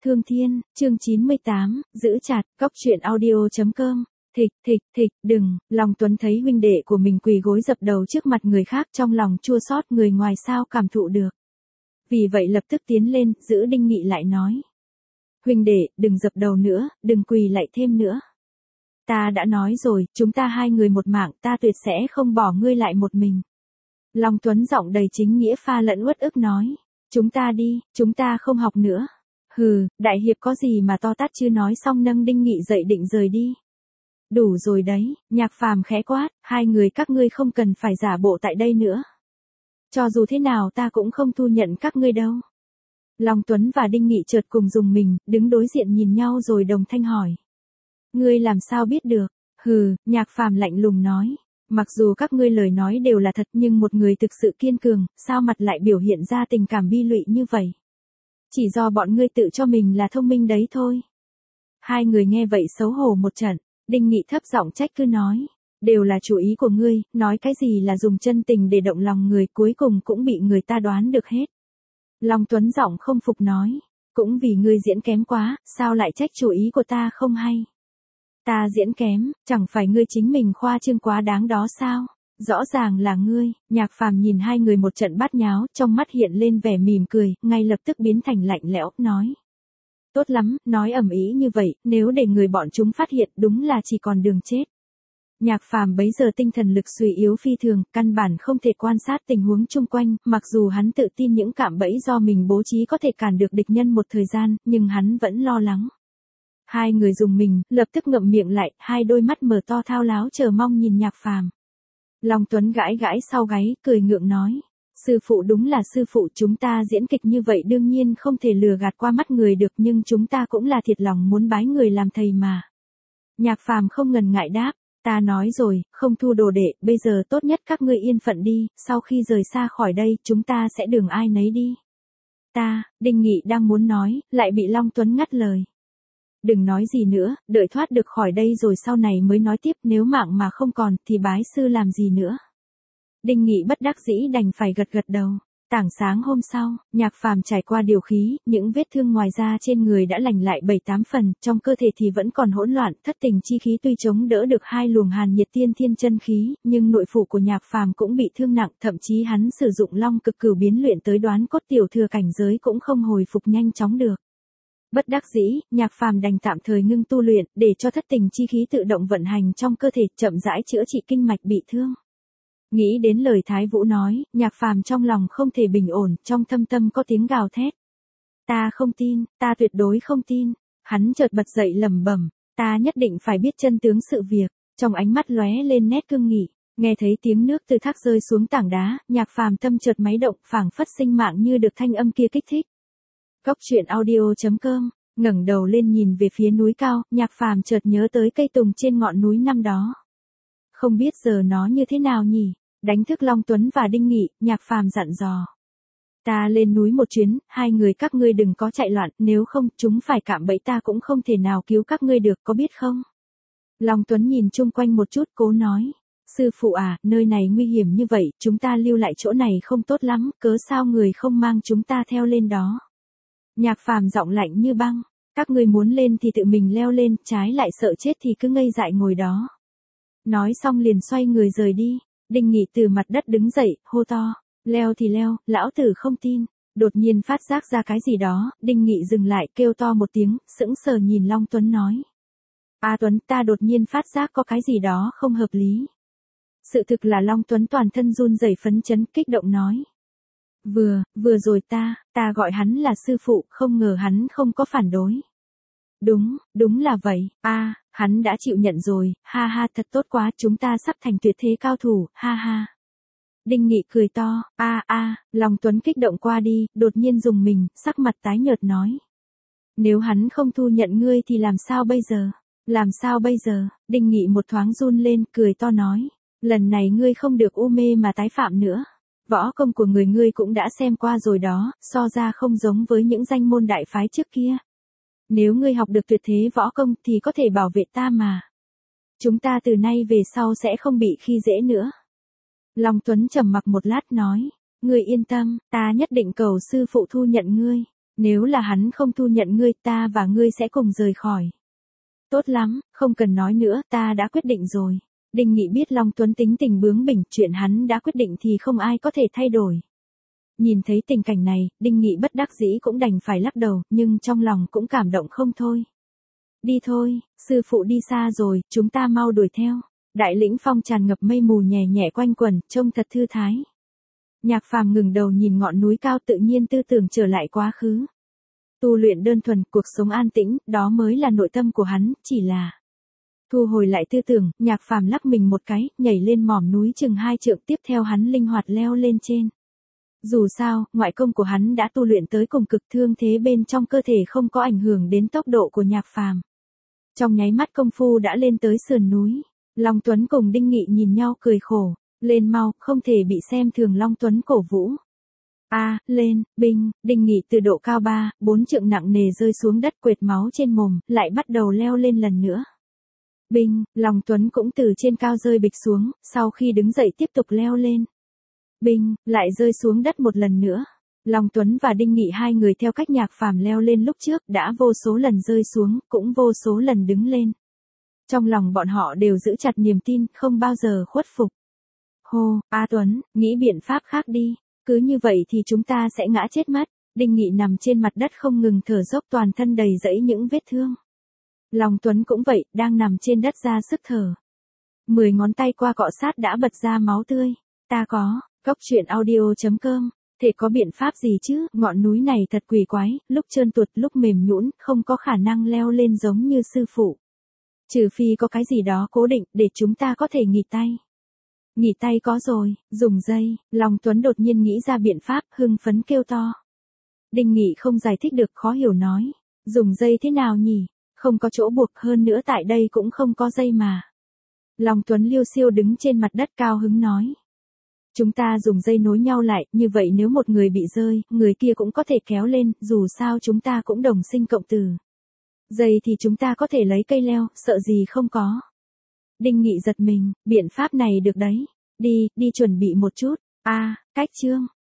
Thương Thiên, chương 98, giữ chặt, cóc truyện audio.com. Thịch, đừng, Long Tuấn thấy huynh đệ của mình quỳ gối dập đầu trước mặt người khác, trong lòng chua xót, người ngoài sao cảm thụ được. Vì vậy lập tức tiến lên, giữ Đinh Nghị lại nói. Huynh đệ, đừng dập đầu nữa, đừng quỳ lại thêm nữa. Ta đã nói rồi, chúng ta hai người một mạng, ta tuyệt sẽ không bỏ ngươi lại một mình. Long Tuấn giọng đầy chính nghĩa pha lẫn uất ức nói. Chúng ta đi, chúng ta không học nữa. Hừ, đại hiệp có gì mà to tát chứ, nói xong nâng Đinh Nghị dậy định rời đi. Đủ rồi đấy, Nhạc Phàm khẽ quát, hai người các ngươi không cần phải giả bộ tại đây nữa. Cho dù thế nào ta cũng không thu nhận các ngươi đâu. Long Tuấn và Đinh Nghị chợt cùng dùng mình, đứng đối diện nhìn nhau rồi đồng thanh hỏi. Ngươi làm sao biết được? Hừ, Nhạc Phàm lạnh lùng nói. Mặc dù các ngươi lời nói đều là thật, nhưng một người thực sự kiên cường, sao mặt lại biểu hiện ra tình cảm bi lụy như vậy? Chỉ do bọn ngươi tự cho mình là thông minh đấy thôi. Hai người nghe vậy xấu hổ một trận, Đinh Nghị thấp giọng trách cứ nói. Đều là chủ ý của ngươi, nói cái gì là dùng chân tình để động lòng người, cuối cùng cũng bị người ta đoán được hết. Long Tuấn giọng không phục nói. Cũng vì ngươi diễn kém quá, sao lại trách chủ ý của ta không hay? Ta diễn kém, chẳng phải ngươi chính mình khoa trương quá đáng đó sao? Rõ ràng là ngươi. Nhạc Phàm nhìn hai người một trận bát nháo, trong mắt hiện lên vẻ mỉm cười, ngay lập tức biến thành lạnh lẽo, nói. Tốt lắm, nói ầm ĩ như vậy, nếu để người bọn chúng phát hiện đúng là chỉ còn đường chết. Nhạc Phàm bấy giờ tinh thần lực suy yếu phi thường, căn bản không thể quan sát tình huống chung quanh, mặc dù hắn tự tin những cạm bẫy do mình bố trí có thể cản được địch nhân một thời gian, nhưng hắn vẫn lo lắng. Hai người dùng mình, lập tức ngậm miệng lại, hai đôi mắt mở to thao láo chờ mong nhìn Nhạc Phàm. Long Tuấn gãi gãi sau gáy, cười ngượng nói. Sư phụ đúng là sư phụ, chúng ta diễn kịch như vậy đương nhiên không thể lừa gạt qua mắt người được, nhưng chúng ta cũng là thiệt lòng muốn bái người làm thầy mà. Nhạc Phàm không ngần ngại đáp. Ta nói rồi, không thu đồ đệ, bây giờ tốt nhất các ngươi yên phận đi, sau khi rời xa khỏi đây, chúng ta sẽ đường ai nấy đi. Đinh Nghị đang muốn nói, lại bị Long Tuấn ngắt lời. Đừng nói gì nữa, đợi thoát được khỏi đây rồi sau này mới nói tiếp, nếu mạng mà không còn, thì bái sư làm gì nữa. Đinh Nghị bất đắc dĩ đành phải gật đầu. Tảng sáng hôm sau, Nhạc Phàm trải qua điều khí, những vết thương ngoài da trên người đã lành lại 7-8 phần, trong cơ thể thì vẫn còn hỗn loạn, thất tình chi khí tuy chống đỡ được hai luồng hàn nhiệt tiên thiên chân khí, nhưng nội phủ của Nhạc Phàm cũng bị thương nặng, thậm chí hắn sử dụng long cực cửu biến luyện tới đoán cốt tiểu thừa cảnh giới cũng không hồi phục nhanh chóng được. Bất đắc dĩ, Nhạc Phàm đành tạm thời ngưng tu luyện, để cho thất tình chi khí tự động vận hành trong cơ thể, chậm rãi chữa trị kinh mạch bị thương. Nghĩ đến lời Thái Vũ nói, Nhạc Phàm trong lòng không thể bình ổn, trong thâm tâm có tiếng gào thét. Ta không tin, ta tuyệt đối không tin. Hắn chợt bật dậy lẩm bẩm, ta nhất định phải biết chân tướng sự việc. Trong ánh mắt lóe lên nét cương nghị, nghe thấy tiếng nước từ thác rơi xuống tảng đá, Nhạc Phàm tâm chợt máy động, phảng phất sinh mạng như được thanh âm kia kích thích. Cóc truyện audio.com, ngẩng đầu lên nhìn về phía núi cao, Nhạc Phàm chợt nhớ tới cây tùng trên ngọn núi năm đó. Không biết giờ nó như thế nào nhỉ? Đánh thức Long Tuấn và Đinh Nghị, Nhạc Phàm dặn dò. Ta lên núi một chuyến, hai người các ngươi đừng có chạy loạn, nếu không, chúng phải cạm bẫy ta cũng không thể nào cứu các ngươi được, có biết không? Long Tuấn nhìn chung quanh một chút, cố nói. Sư phụ à, nơi này nguy hiểm như vậy, chúng ta lưu lại chỗ này không tốt lắm, cớ sao người không mang chúng ta theo lên đó? Nhạc Phàm giọng lạnh như băng. Các ngươi muốn lên thì tự mình leo lên, trái lại sợ chết thì cứ ngây dại ngồi đó. Nói xong liền xoay người rời đi. Đinh Nghị từ mặt đất đứng dậy, hô to. Leo thì leo, lão tử không tin. Đột nhiên phát giác ra cái gì đó, Đinh Nghị dừng lại, kêu to một tiếng, sững sờ nhìn Long Tuấn nói. Tuấn, ta đột nhiên phát giác có cái gì đó không hợp lý. Sự thực là Long Tuấn toàn thân run rẩy phấn chấn, kích động nói. Vừa rồi ta gọi hắn là sư phụ, không ngờ hắn không có phản đối. Đúng là vậy, hắn đã chịu nhận rồi, ha ha, thật tốt quá, chúng ta sắp thành tuyệt thế cao thủ, ha ha. Đinh Nghị cười to, Long Tuấn kích động qua đi, đột nhiên dùng mình, sắc mặt tái nhợt nói. Nếu hắn không thu nhận ngươi thì làm sao bây giờ? Làm sao bây giờ? Đinh Nghị một thoáng run lên, cười to nói. Lần này ngươi không được u mê mà tái phạm nữa. Võ công của ngươi cũng đã xem qua rồi đó, so ra không giống với những danh môn đại phái trước kia. Nếu ngươi học được tuyệt thế võ công thì có thể bảo vệ ta mà. Chúng ta từ nay về sau sẽ không bị khi dễ nữa. Long Tuấn trầm mặc một lát nói. Ngươi yên tâm, ta nhất định cầu sư phụ thu nhận ngươi. Nếu là hắn không thu nhận ngươi, ta và ngươi sẽ cùng rời khỏi. Tốt lắm, không cần nói nữa, ta đã quyết định rồi. Đinh Nghị biết Long Tuấn tính tình bướng bỉnh, chuyện hắn đã quyết định thì không ai có thể thay đổi. Nhìn thấy tình cảnh này, Đinh Nghị bất đắc dĩ cũng đành phải lắc đầu, nhưng trong lòng cũng cảm động không thôi. Đi thôi, sư phụ đi xa rồi, chúng ta mau đuổi theo. Đại lĩnh phong tràn ngập mây mù nhẹ nhẹ quanh quẩn, trông thật thư thái. Nhạc Phàm ngừng đầu nhìn ngọn núi cao, tự nhiên tư tưởng trở lại quá khứ. Tu luyện đơn thuần, cuộc sống an tĩnh, đó mới là nội tâm của hắn, chỉ là... Thu hồi lại tư tưởng, Nhạc Phàm lắc mình một cái, nhảy lên mỏm núi chừng 2 trượng, tiếp theo hắn linh hoạt leo lên trên. Dù sao, ngoại công của hắn đã tu luyện tới cùng cực, thương thế bên trong cơ thể không có ảnh hưởng đến tốc độ của Nhạc Phàm. Trong nháy mắt công phu đã lên tới sườn núi. Long Tuấn cùng Đinh Nghị nhìn nhau cười khổ. Lên mau, không thể bị xem thường, Long Tuấn cổ vũ. Lên, binh, Đinh Nghị từ độ cao 3-4 trượng nặng nề rơi xuống đất, quệt máu trên mồm, lại bắt đầu leo lên lần nữa. Binh, Long Tuấn cũng từ trên cao rơi bịch xuống, sau khi đứng dậy tiếp tục leo lên. Binh, lại rơi xuống đất một lần nữa. Long Tuấn và Đinh Nghị hai người theo cách Nhạc Phàm leo lên lúc trước, đã vô số lần rơi xuống, cũng vô số lần đứng lên. Trong lòng bọn họ đều giữ chặt niềm tin, không bao giờ khuất phục. Hô, Tuấn, nghĩ biện pháp khác đi, cứ như vậy thì chúng ta sẽ ngã chết mất. Đinh Nghị nằm trên mặt đất không ngừng thở dốc, toàn thân đầy rẫy những vết thương. Long Tuấn cũng vậy, đang nằm trên đất ra sức thở. 10 ngón tay qua cọ sát đã bật ra máu tươi. Ta có, coctruyện.audio.com, thể có biện pháp gì chứ, ngọn núi này thật quỷ quái, lúc trơn tuột lúc mềm nhũn, không có khả năng leo lên giống như sư phụ. Trừ phi có cái gì đó cố định, để chúng ta có thể nghỉ tay. Nghỉ tay có rồi, dùng dây. Long Tuấn đột nhiên nghĩ ra biện pháp, hưng phấn kêu to. Đinh Nghị không giải thích được, khó hiểu nói. Dùng dây thế nào nhỉ? Không có chỗ buộc, hơn nữa tại đây cũng không có dây mà. Long Tuấn liêu xiêu đứng trên mặt đất cao hứng nói. Chúng ta dùng dây nối nhau lại, như vậy nếu một người bị rơi, người kia cũng có thể kéo lên, dù sao chúng ta cũng đồng sinh cộng tử. Dây thì chúng ta có thể lấy cây leo, sợ gì không có. Đinh Nghị giật mình, biện pháp này được đấy. Đi chuẩn bị một chút. Cách chương.